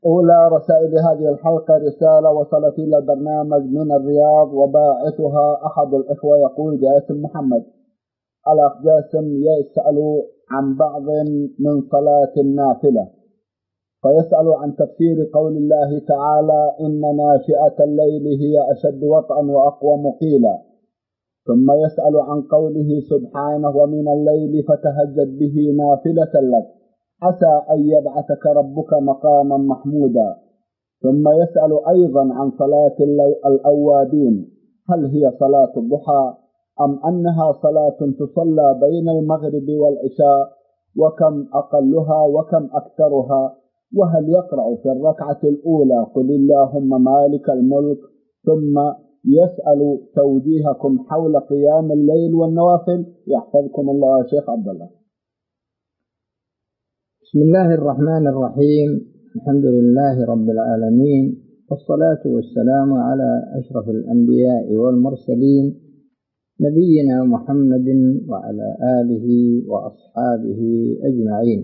أولى رسائل هذه الحلقة رسالة وصلت إلى البرنامج من الرياض، وباعثها أحد الإخوة يقول جاسم محمد. الأخ جاسم يسأل عن بعض من صلاة النافلة، فيسأل عن تفسير قول الله تعالى: إن ناشئة الليل هي أشد وطئا وأقوم قيلا. ثم يسأل عن قوله سبحانه: ومن الليل فتهجد به نافلة لك عسى أن يبعثك ربك مقاما محمودا. ثم يسأل أيضا عن صلاة الأوابين، هل هي صلاة الضحى أم أنها صلاة تصلى بين المغرب والعشاء، وكم أقلها وكم أكثرها، وهل يقرأ في الركعة الأولى قل اللهم مالك الملك؟ ثم يسأل توجيهكم حول قيام الليل والنوافل. يحفظكم الله يا شيخ عبد الله. بسم الله الرحمن الرحيم. الحمد لله رب العالمين، والصلاة والسلام على أشرف الأنبياء والمرسلين نبينا محمد وعلى آله وأصحابه أجمعين.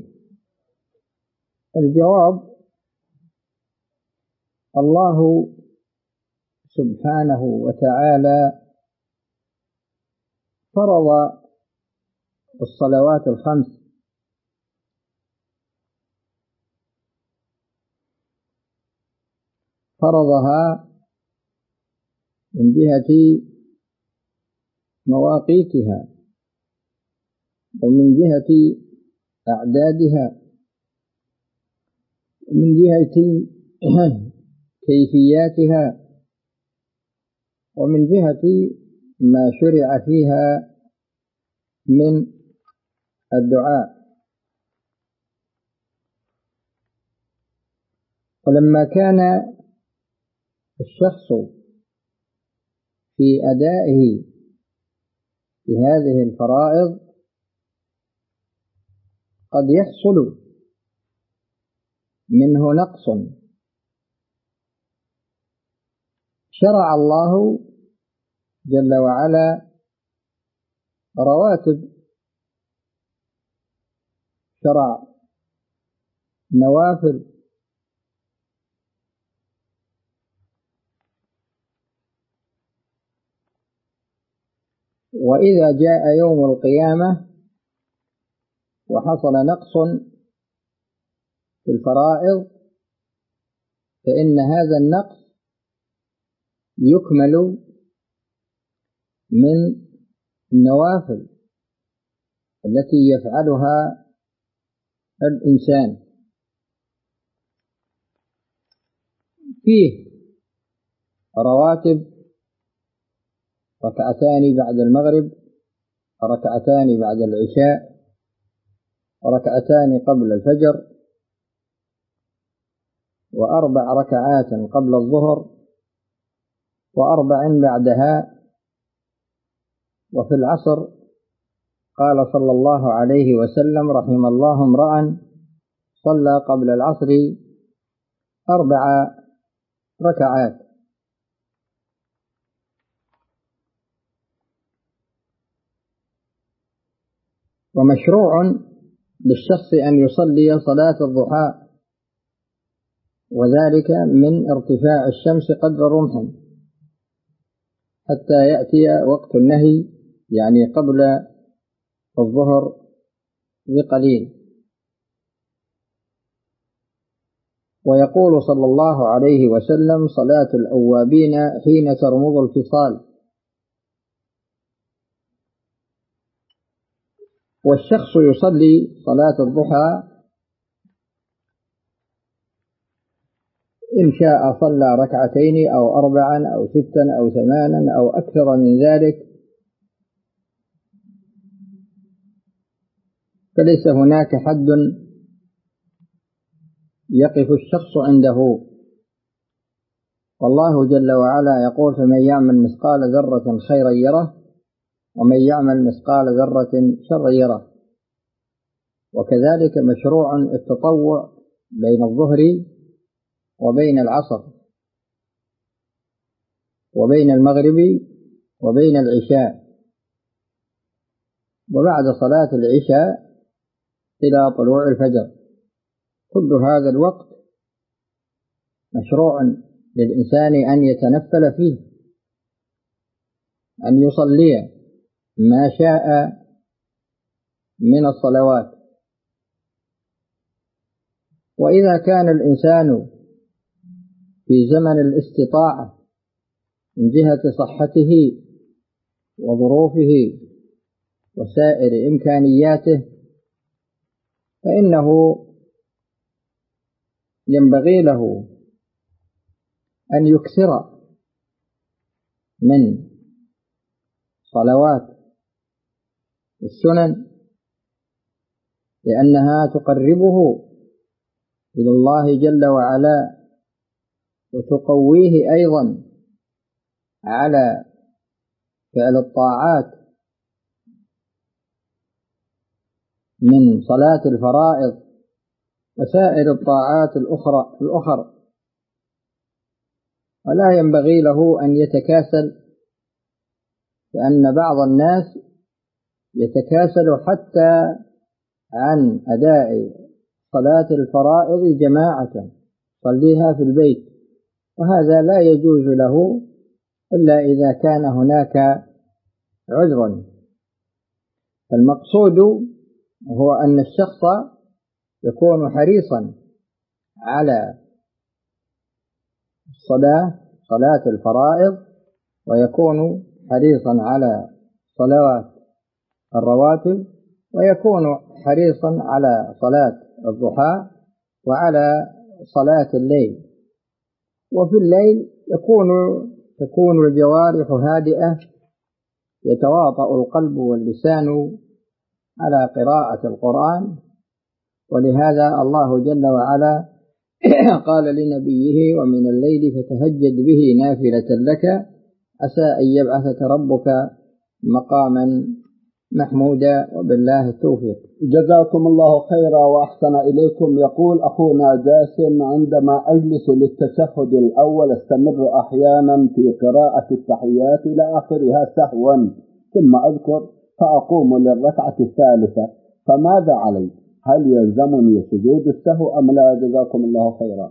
الجواب: الله سبحانه وتعالى فرض الصلوات الخمس، فرضها من جهة مواقيتها ومن جهة أعدادها ومن جهة كيفياتها ومن جهة ما شرع فيها من الدعاء. ولما كان الشخص في أدائه لهذه الفرائض قد يحصل منه نقص، شرع الله جل وعلا رواتب، شرع نوافل، وإذا جاء يوم القيامة وحصل نقص في الفرائض فإن هذا النقص يكمل من النوافل التي يفعلها الإنسان. فيه رواتب: ركعتان بعد المغرب، ركعتان بعد العشاء، ركعتان قبل الفجر، وأربع ركعات قبل الظهر، وأربع بعدها. وفي العصر قال صلى الله عليه وسلم: رحم الله امرأ صلى قبل العصر 4 ركعات. ومشروع للشخص أن يصلي صلاة الضحى، وذلك من ارتفاع الشمس قدر رمح حتى يأتي وقت النهي، يعني قبل الظهر بقليل. ويقول صلى الله عليه وسلم: صلاة الأوابين حين ترمض الفصال. والشخص يصلي صلاة الضحى إن شاء صلى ركعتين أو 4 أو 6 أو 8 أو أكثر من ذلك، فليس هناك حد يقف الشخص عنده. والله جل وعلا يقول: فمن يعمل مثقال ذرة خيرا يره ومن يعمل مثقال ذرة شرا يره. وكذلك مشروع التطوع بين الظهر وبين العصر وبين المغرب وبين العشاء، وبعد صلاة العشاء إلى طلوع الفجر. كل هذا الوقت مشروع للإنسان أن يتنفل فيه، أن يصلي ما شاء من الصلوات. وإذا كان الإنسان في زمن الاستطاعة من جهة صحته وظروفه وسائر إمكانياته، فإنه ينبغي له أن يكثر من صلوات السنن، لأنها تقربه إلى الله جل وعلا وتقويه أيضا على فعل الطاعات من صلاة الفرائض وسائر الطاعات الأخرى. ولا ينبغي له أن يتكاسل، لأن بعض الناس يتكاسل حتى عن أداء صلاة الفرائض جماعة، صليها في البيت، وهذا لا يجوز له إلا إذا كان هناك عذر. المقصود هو أن الشخص يكون حريصا على صلاة الفرائض، ويكون حريصا على صلوات الرواتب، ويكون حريصا على صلاة الضحى وعلى صلاة الليل. وفي الليل تكون الجوارح هادئة، يتواطأ القلب واللسان على قراءة القرآن. ولهذا الله جل وعلا قال لنبيه: ومن الليل فتهجد به نافلة لك عسى أن يبعثك ربك مقاما محمودا. وبالله التوفيق. جزاكم الله خيرا وأحسن إليكم. يقول أخونا جاسم: عندما أجلس للتشهد الأول استمر أحيانا في قراءة التحيات إلى آخرها سهوا، ثم أذكر فأقوم للركعة الثالثة، فماذا علي؟ هل يلزمني سجود السهو أم لا؟ جزاكم الله خيرا.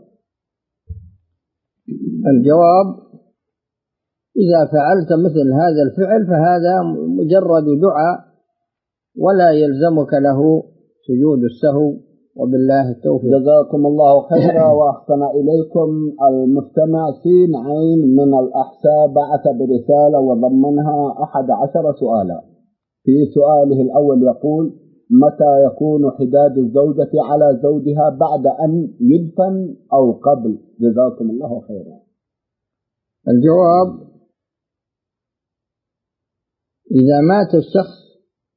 الجواب: إذا فعلت مثل هذا الفعل فهذا مجرد دعاء ولا يلزمك له سجود السهو، وبالله التوفيق. جزاكم الله خيرا وأحسن إليكم. المستمع سين عين من الأحساء بعث برسالة وضمنها 11 سؤالا. في سؤاله الأول يقول: متى يكون حداد الزوجة على زوجها، بعد أن يدفن أو قبل؟ جزاكم الله خيرا. الجواب: إذا مات الشخص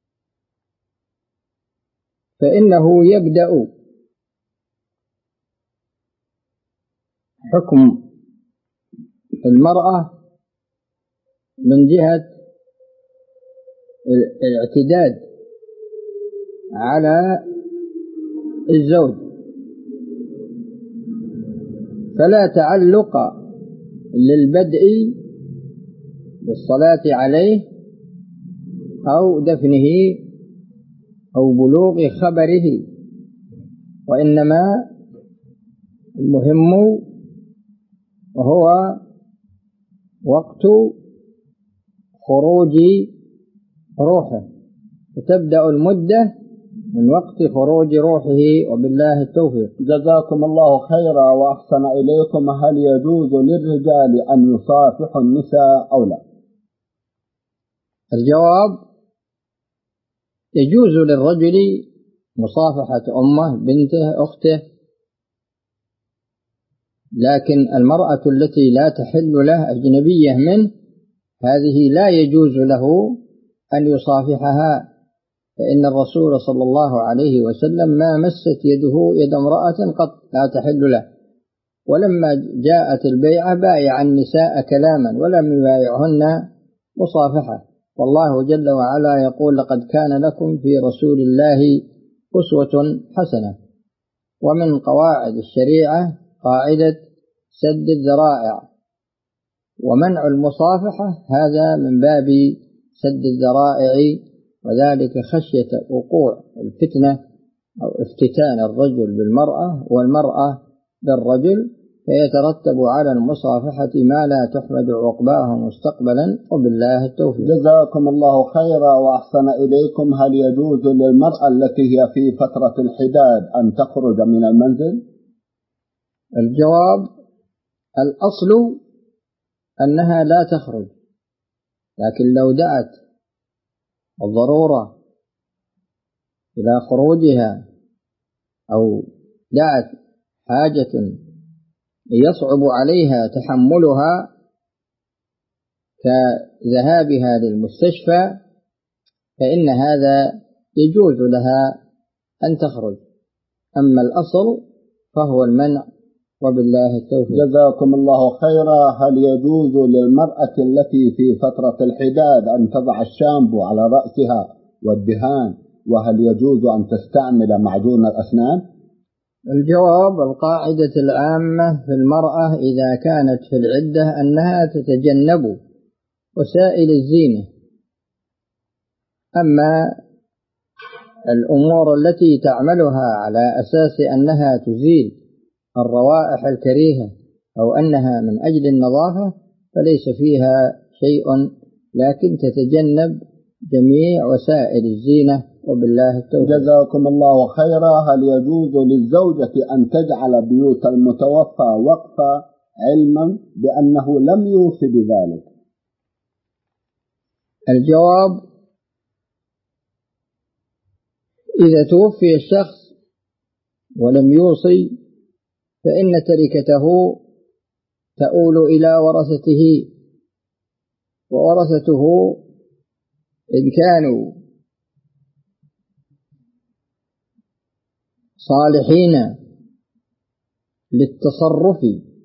فإنه يبدأ حكم المرأة من جهة الاعتداد على الزوج، فلا تعلق للبدء بالصلاة عليه أو دفنه أو بلوغ خبره، وإنما المهم وهو وقت خروج روحه، فتبدأ المدة من وقت خروج روحه، وبالله التوفيق. جزاكم الله خيرا وأحسن إليكم. هل يجوز للرجال أن يصافحوا النساء أو لا؟ الجواب: يجوز للرجل مصافحة أمه، بنته، أخته، لكن المرأة التي لا تحل له أجنبية منه هذه لا يجوز له أن يصافحها، فإن الرسول صلى الله عليه وسلم ما مست يده يد امرأة قط لا تحل له، ولما جاءت البيعة بايع النساء كلاما ولم يبايعهن مصافحة. والله جل وعلا يقول: لقد كان لكم في رسول الله أسوة حسنة. ومن قواعد الشريعة قاعدة سد الذرائع، ومنع المصافحة هذا من باب سد الذرائع، وذلك خشية وقوع الفتنة أو افتتان الرجل بالمرأة والمرأة بالرجل، فيترتب على المصافحة ما لا تحمد عقباه مستقبلا، وبالله التوفيق. جزاكم الله خيرا وأحسن إليكم. هل يجوز للمرأة التي هي في فترة الحداد أن تخرج من المنزل؟ الجواب: الأصل أنها لا تخرج، لكن لو دعت الضرورة إلى خروجها أو دعت حاجة يصعب عليها تحملها كذهابها للمستشفى فإن هذا يجوز لها أن تخرج، أما الأصل فهو المنع، وبالله التوفيق. جزاكم الله خيرا. هل يجوز للمرأة التي في فترة الحداد أن تضع الشامبو على رأسها والدهان، وهل يجوز أن تستعمل معجون الأسنان؟ الجواب: القاعدة العامة في المرأة إذا كانت في العدة أنها تتجنب وسائل الزينة، أما الأمور التي تعملها على أساس أنها تزيل الروائح الكريهة أو أنها من أجل النظافة فليس فيها شيء، لكن تتجنب جميع وسائل الزينة، وبالله التوفيق. جزاكم الله خيرا. هل يجوز للزوجة أن تجعل بيوت المتوفى وقفا علما بأنه لم يوصي بذلك؟ الجواب: إذا توفي الشخص ولم يوصي فإن تركته تؤول إلى ورثته، وورثته إن كانوا صالحين للتصرف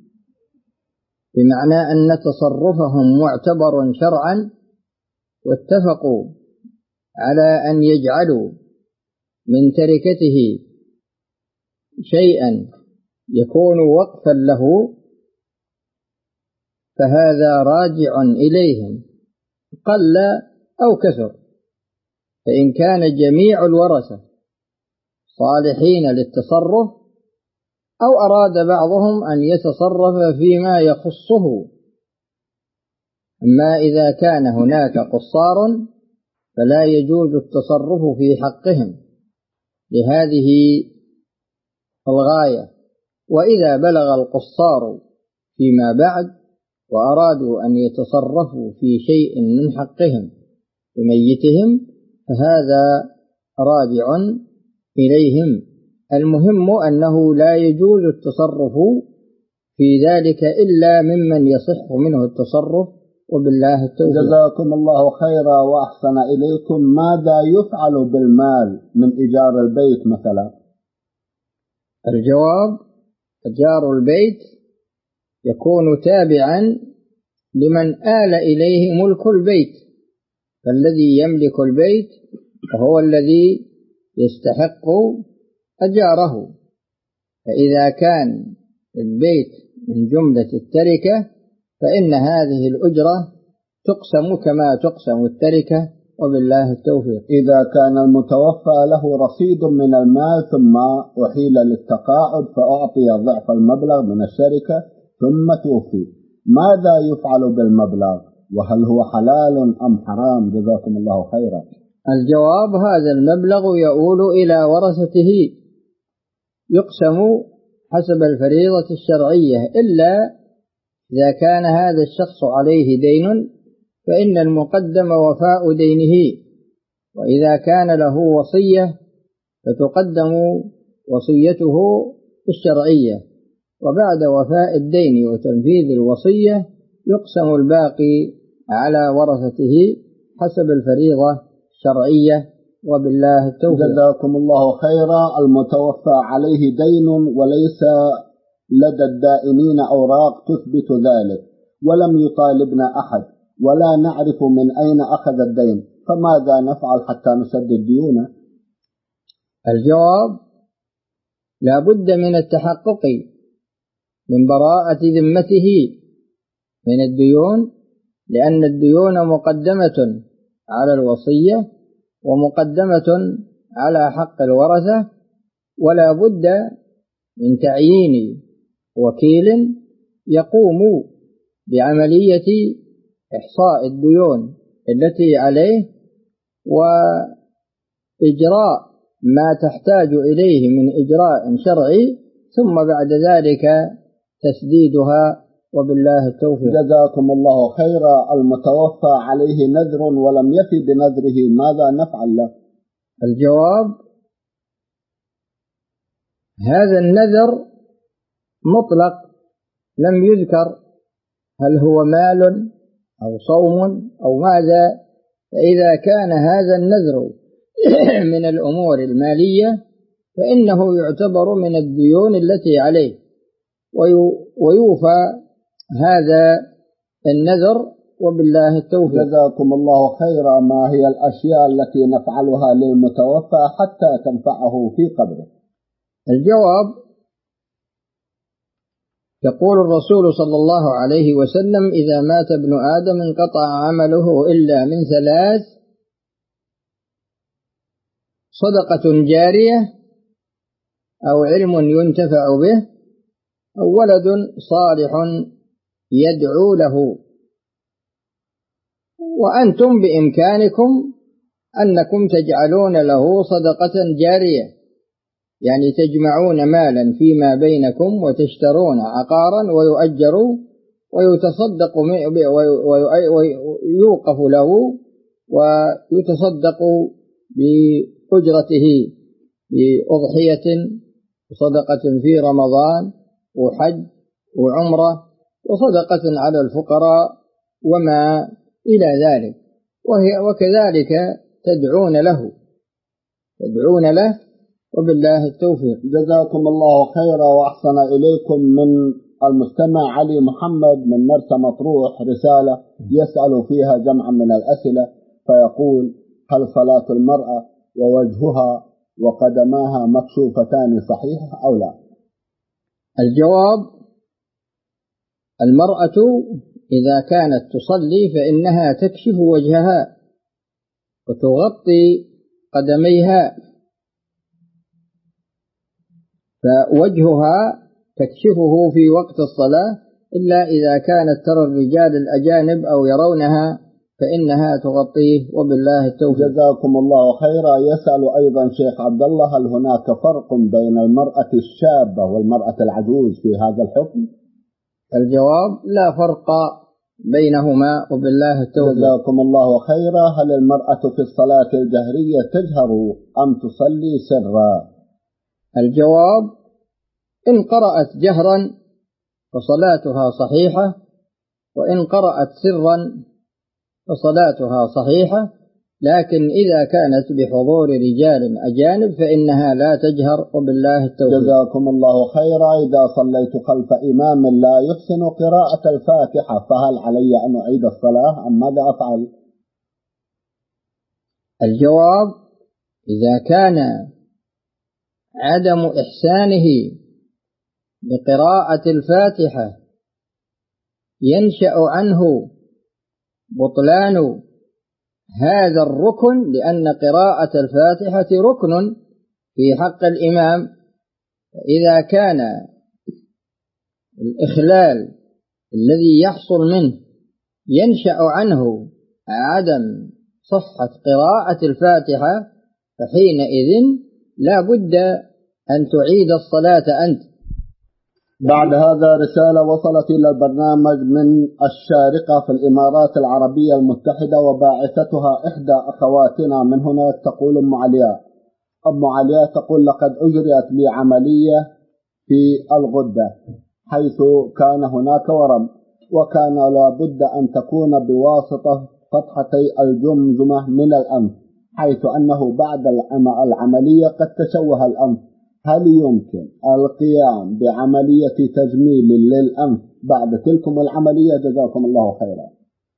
بمعنى أن تصرفهم معتبر شرعا واتفقوا على أن يجعلوا من تركته شيئا يكون وقفا له، فهذا راجع إليهم قل أو كثر. فإن كان جميع الورثة صالحين للتصرف أو أراد بعضهم أن يتصرف فيما يخصه، أما إذا كان هناك قصار فلا يجوز التصرف في حقهم لهذه الغاية. وإذا بلغ القصار فيما بعد وأرادوا أن يتصرفوا في شيء من حقهم بميتهم فهذا راجع إليهم. المهم أنه لا يجوز التصرف في ذلك إلا ممن يصح منه التصرف، وبالله التوفيق. جزاكم الله خيرا وأحسن إليكم. ماذا يفعل بالمال من إيجار البيت مثلا؟ الجواب: إيجار البيت يكون تابعا لمن آل إليه ملك البيت، فالذي يملك البيت وهو الذي يستحق أجاره، فإذا كان البيت من جملة التركة فإن هذه الأجرة تقسم كما تقسم التركة، وبالله التوفيق. إذا كان المتوفى له رصيد من المال ثم أحيل للتقاعد فأعطي ضعف المبلغ من الشركة ثم توفي، ماذا يفعل بالمبلغ؟ وهل هو حلال أم حرام؟ جزاكم الله خيرا. الجواب: هذا المبلغ يؤول إلى ورثته، يقسم حسب الفريضة الشرعية، إلا إذا كان هذا الشخص عليه دين فإن المقدم وفاء دينه، وإذا كان له وصية فتقدم وصيته الشرعية، وبعد وفاء الدين وتنفيذ الوصية يقسم الباقي على ورثته حسب الفريضة الشرعية، وبالله التوفيق. جزاكم الله خيرا. المتوفى عليه دين وليس لدى الدائنين أوراق تثبت ذلك ولم يطالبنا أحد ولا نعرف من أين أخذ الدين، فماذا نفعل حتى نسدد ديونه؟ الجواب: لا بد من التحقق من براءة ذمته من الديون، لأن الديون مقدمة على الوصية ومقدمة على حق الورثة، ولا بد من تعيين وكيل يقوم بعملية إحصاء الديون التي عليه وإجراء ما تحتاج إليه من إجراء شرعي، ثم بعد ذلك تسديدها، وبالله التوفيق. جزاكم الله خيرا. المتوفى عليه نذر ولم يفي بنذره، ماذا نفعل له؟ الجواب: هذا النذر مطلق، لم يذكر هل هو مال أو صوم أو ماذا. فإذا كان هذا النذر من الأمور المالية فإنه يعتبر من الديون التي عليه، ويوفى هذا النذر، وبالله التوفيق. جزاكم الله خيرا. ما هي الأشياء التي نفعلها للمتوفى حتى تنفعه في قبره؟ الجواب: يقول الرسول صلى الله عليه وسلم: إذا مات ابن آدم انقطع عمله إلا من ثلاث: صدقة جارية، أو علم ينتفع به، أو ولد صالح يدعو له. وأنتم بإمكانكم أنكم تجعلون له صدقة جارية، يعني تجمعون مالا فيما بينكم وتشترون عقارا ويؤجر ويتصدق ويوقف له ويتصدق بأجرته بأضحية وصدقة في رمضان وحج وعمرة وصدقة على الفقراء وما إلى ذلك، وكذلك تدعون له، وبالله التوفيق. جزاكم الله خيرا وأحسن إليكم. من المستمع علي محمد من مرسى مطروح رسالة يسأل فيها جمعا من الأسئلة، فيقول: هل صلاة المرأة ووجهها وقدماها مكشوفتان صحيحة أو لا؟ الجواب: المرأة إذا كانت تصلي فإنها تكشف وجهها وتغطي قدميها، فوجهها تكشفه في وقت الصلاة، إلا إذا كانت ترى الرجال الأجانب أو يرونها فإنها تغطيه، وبالله التوفيق. جزاكم الله خيرا. يسأل أيضا شيخ عبد الله: هل هناك فرق بين المرأة الشابة والمرأة العجوز في هذا الحكم؟ الجواب: لا فرق بينهما، وبالله التوفيق. جزاكم الله خيرا. هل المرأة في الصلاة الجهرية تجهر أم تصلي سرا؟ الجواب: إن قرأت جهرا فصلاتها صحيحة، وإن قرأت سرا فصلاتها صحيحة، لكن إذا كانت بحضور رجال أجانب فإنها لا تجهر، وبالله التوفيق. جزاكم الله خيرا. إذا صليت خلف إمام لا يحسن قراءة الفاتحة فهل علي أن أعيد الصلاة أم ماذا أفعل؟ الجواب: إذا كان عدم إحسانه بقراءة الفاتحة ينشأ عنه بطلان هذا الركن، لأن قراءة الفاتحة ركن في حق الإمام، فإذا كان الإخلال الذي يحصل منه ينشأ عنه عدم صحة قراءة الفاتحة، فحينئذ لا بد أن تعيد الصلاة أنت. بعد هذا رسالة وصلت إلى البرنامج من الشارقة في الإمارات العربية المتحدة، وباعثتها إحدى أخواتنا من هناك، تقول أم علياء تقول: لقد أجريت لي عملية في الغدة حيث كان هناك ورم، وكان لابد أن تكون بواسطة فتحتي الجمجمة من الأنف، حيث أنه بعد العملية قد تشوه الأنف. هل يمكن القيام بعملية تجميل للأنف بعد تلكم العملية؟ جزاكم الله خيرا.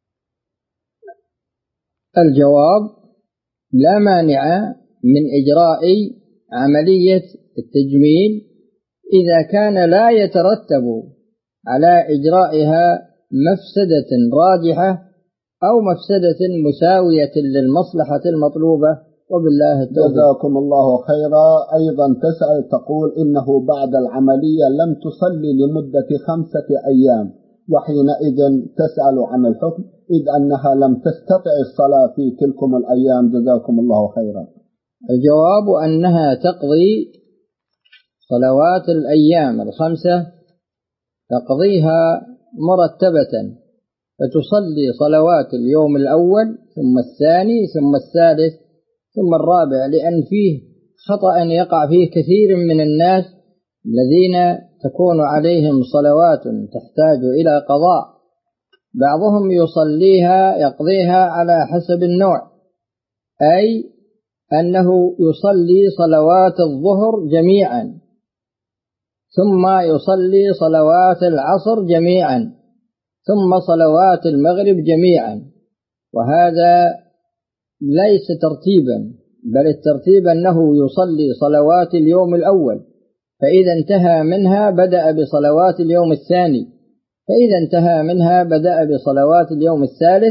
الجواب: لا مانع من إجراء عملية التجميل إذا كان لا يترتب على إجرائها مفسدة راجحة أو مفسدة مساوية للمصلحة المطلوبة، وبالله التوفيق. جزاكم الله خيرا. أيضا تسأل تقول إنه بعد العملية لم تصلي لمدة 5 أيام، وحينئذ تسأل عن الحكم إذ أنها لم تستطع الصلاة في تلكم الأيام. جزاكم الله خيرا. الجواب أنها تقضي صلوات الأيام 5 تقضيها مرتبة، فتصلي صلوات اليوم الأول ثم الثاني ثم الثالث ثم الرابع، لأن فيه خطأ يقع فيه كثير من الناس الذين تكون عليهم صلوات تحتاج إلى قضاء، بعضهم يقضيها على حسب النوع، أي أنه يصلي صلوات الظهر جميعا ثم يصلي صلوات العصر جميعا ثم صلوات المغرب جميعا، وهذا ليس ترتيبا، بل الترتيب أنه يصلي صلوات اليوم الأول، فإذا انتهى منها بدأ بصلوات اليوم الثاني، فإذا انتهى منها بدأ بصلوات اليوم الثالث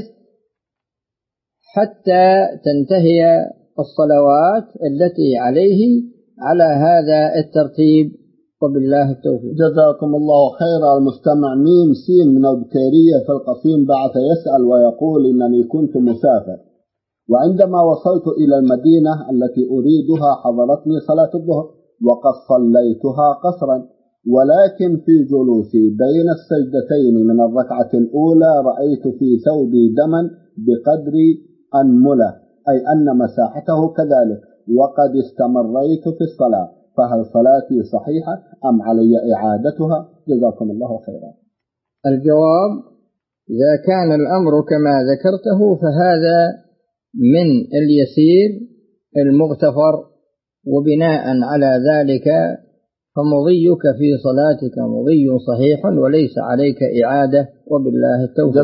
حتى تنتهي الصلوات التي عليه على هذا الترتيب، وبالله التوفيق. جزاكم الله خيرا. المستمع ميم سين من البكيرية في القصيم بعث يسأل ويقول إنني كنت مسافر، وعندما وصلت إلى المدينة التي أريدها حضرتني صلاة الظهر وقد صليتها قصرا، ولكن في جلوسي بين السجدتين من الركعة الأولى رأيت في ثوبي دما بقدر أنملة، أي أن مساحته كذلك، وقد استمريت في الصلاة، فهل صلاتي صحيحة أم علي إعادتها؟ جزاكم الله خيرا. الجواب: إذا كان الأمر كما ذكرته فهذا من اليسير المغتفر، وبناء على ذلك فمضيك في صلاتك مضي صحيح وليس عليك إعادة، وبالله التوفيق.